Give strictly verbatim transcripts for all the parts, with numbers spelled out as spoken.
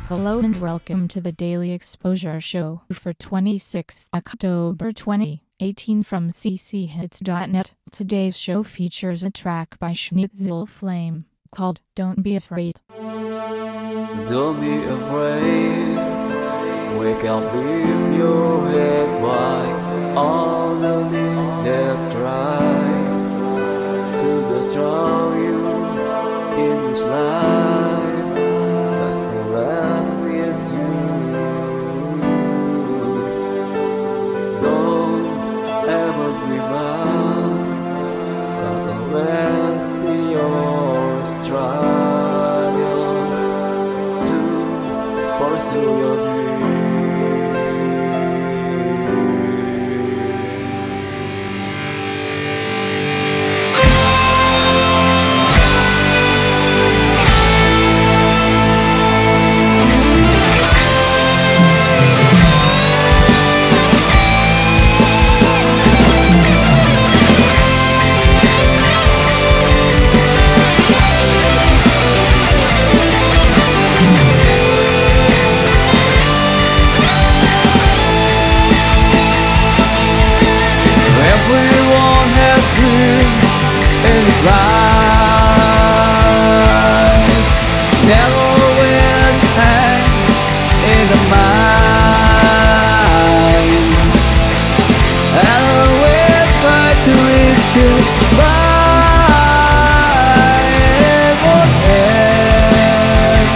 Hello and welcome to the Daily Exposure Show for twenty-sixth October twenty eighteen from c c hits dot net. Today's show features a track by Schnitzel Flame called Don't Be Afraid. Don't be afraid, wake up with your head wide. All the things that try to destroy you in this life, but it lasts with you. Don't ever give up, but always see your struggle to pursue your dreams. Everyone has dreams in his life, never always hang in the mind, and always try to reach it, but it won't end.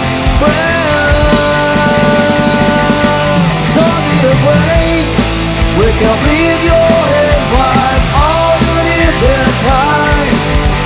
Well, don't be afraid, wake up, leave your head wide. All the days that cry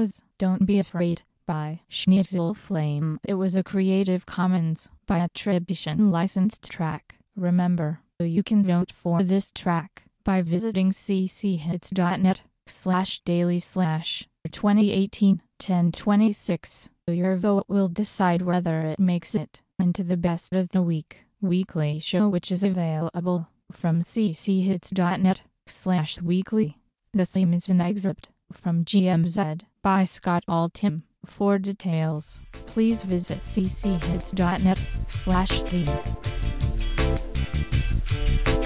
was Don't Be Afraid by Schnitzel Flame. It was a Creative Commons by attribution licensed track. Remember, you can vote for this track by visiting cchits.net slash daily slash 2018 ten twenty-six. Your vote will decide whether it makes it into the best of the week weekly show, which is available from cchits.net slash weekly. The theme is an excerpt from G M Z by Scott Altham. For details, please visit cchits.net slash theme.